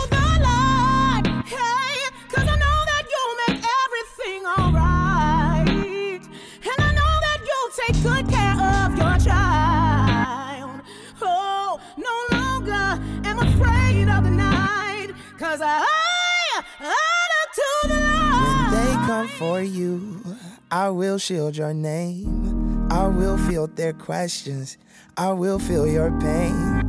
Good care of your child. Oh, no longer am afraid of the night, 'cause I look to the light. When they come for you, I will shield your name. I will field their questions. I will feel your pain.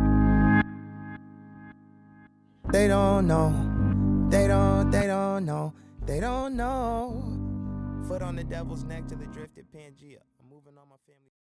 They don't know. They don't know. They don't know. Foot on the devil's neck to the drifted Pangea. I'm moving on my family.